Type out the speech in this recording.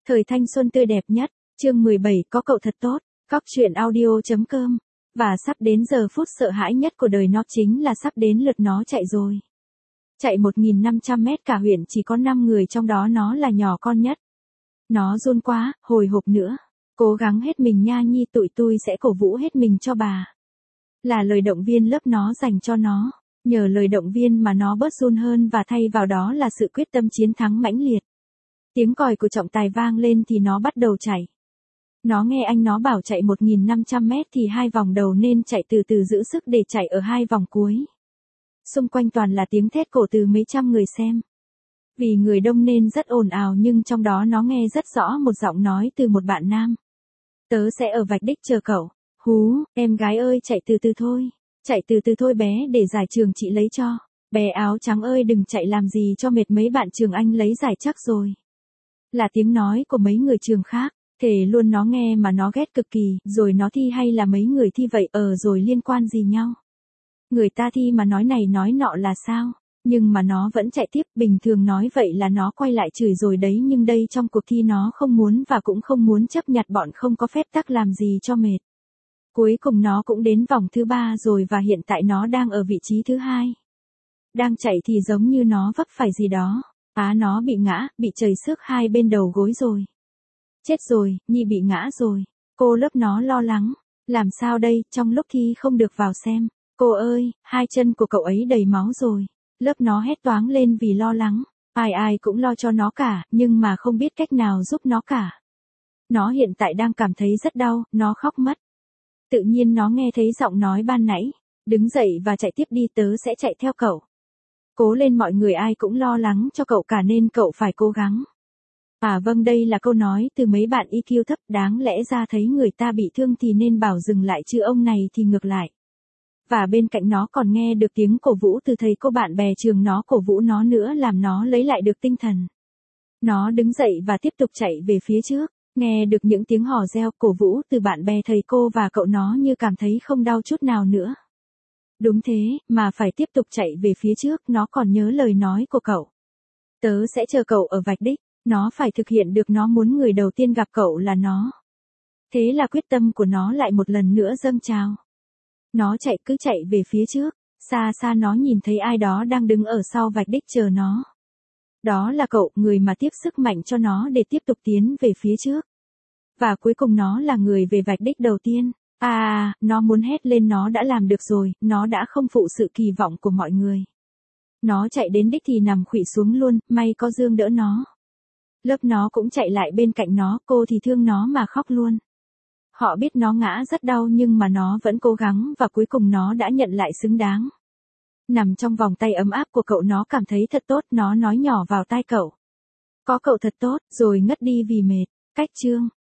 Thời thanh xuân tươi đẹp nhất, chương 17 có cậu thật tốt, Cóc truyện audio.com. Và sắp đến giờ phút sợ hãi nhất của đời nó chính là sắp đến lượt nó chạy rồi. Chạy 1.500 mét cả huyện chỉ có 5 người trong đó nó là nhỏ con nhất. Nó run quá, hồi hộp nữa. Cố gắng hết mình nha nhi, tụi tôi sẽ cổ vũ hết mình cho bà. Là lời động viên lớp nó dành cho nó. Nhờ lời động viên mà nó bớt run hơn và thay vào đó là sự quyết tâm chiến thắng mãnh liệt. Tiếng còi của trọng tài vang lên thì nó bắt đầu chạy. Nó nghe anh nó bảo chạy 1.500 mét thì 2 vòng đầu nên chạy từ từ giữ sức để chạy ở 2 vòng cuối. Xung quanh toàn là tiếng thét cổ từ mấy trăm người xem. Vì người đông nên rất ồn ào nhưng trong đó nó nghe rất rõ một giọng nói từ một bạn nam. Tớ sẽ ở vạch đích chờ cậu. Hú, em gái ơi chạy từ từ thôi. Chạy từ từ thôi bé để giải trường chị lấy cho. Bé áo trắng ơi đừng chạy làm gì cho mệt, mấy bạn trường anh lấy giải chắc rồi. Là tiếng nói của mấy người trường khác. Thề luôn nó nghe mà nó ghét cực kỳ, rồi nó thi hay là mấy người thi vậy rồi liên quan gì nhau. Người ta thi mà nói này nói nọ là sao, nhưng mà nó vẫn chạy tiếp, bình thường nói vậy là nó quay lại chửi rồi đấy, nhưng đây trong cuộc thi nó không muốn và cũng không muốn chấp nhặt bọn không có phép tắc làm gì cho mệt. Cuối cùng nó cũng đến vòng thứ 3 rồi và hiện tại nó đang ở vị trí thứ 2. Đang chạy thì giống như nó vấp phải gì đó, nó bị ngã, bị chầy xước hai bên đầu gối rồi. Chết rồi, Nhi bị ngã rồi. Cô lớp nó lo lắng. Làm sao đây, trong lúc thi không được vào xem. Cô ơi, hai chân của cậu ấy đầy máu rồi. Lớp nó hét toáng lên vì lo lắng. Ai cũng lo cho nó cả, nhưng mà không biết cách nào giúp nó cả. Nó hiện tại đang cảm thấy rất đau, nó khóc mất. Tự nhiên nó nghe thấy giọng nói ban nãy. Đứng dậy và chạy tiếp đi, tớ sẽ chạy theo cậu. Cố lên, mọi người ai cũng lo lắng cho cậu cả nên cậu phải cố gắng. Vâng, đây là câu nói từ mấy bạn EQ thấp, đáng lẽ ra thấy người ta bị thương thì nên bảo dừng lại chứ ông này thì ngược lại. Và bên cạnh nó còn nghe được tiếng cổ vũ từ thầy cô bạn bè trường nó cổ vũ nó nữa, làm nó lấy lại được tinh thần. Nó đứng dậy và tiếp tục chạy về phía trước, nghe được những tiếng hò reo cổ vũ từ bạn bè thầy cô và cậu, nó như cảm thấy không đau chút nào nữa. Đúng thế, mà phải tiếp tục chạy về phía trước, nó còn nhớ lời nói của cậu. Tớ sẽ chờ cậu ở vạch đích. Nó phải thực hiện được, nó muốn người đầu tiên gặp cậu là nó. Thế là quyết tâm của nó lại một lần nữa dâng trào. Nó cứ chạy về phía trước, xa xa nó nhìn thấy ai đó đang đứng ở sau vạch đích chờ nó. Đó là cậu, người mà tiếp sức mạnh cho nó để tiếp tục tiến về phía trước. Và cuối cùng nó là người về vạch đích đầu tiên. Nó muốn hét lên nó đã làm được rồi, nó đã không phụ sự kỳ vọng của mọi người. Nó chạy đến đích thì nằm khuỵu xuống luôn, may có Dương đỡ nó. Lớp nó cũng chạy lại bên cạnh nó, cô thì thương nó mà khóc luôn. Họ biết nó ngã rất đau nhưng mà nó vẫn cố gắng và cuối cùng nó đã nhận lại xứng đáng. Nằm trong vòng tay ấm áp của cậu, nó cảm thấy thật tốt, nó nói nhỏ vào tai cậu. Có cậu thật tốt, rồi ngất đi vì mệt. Cách chương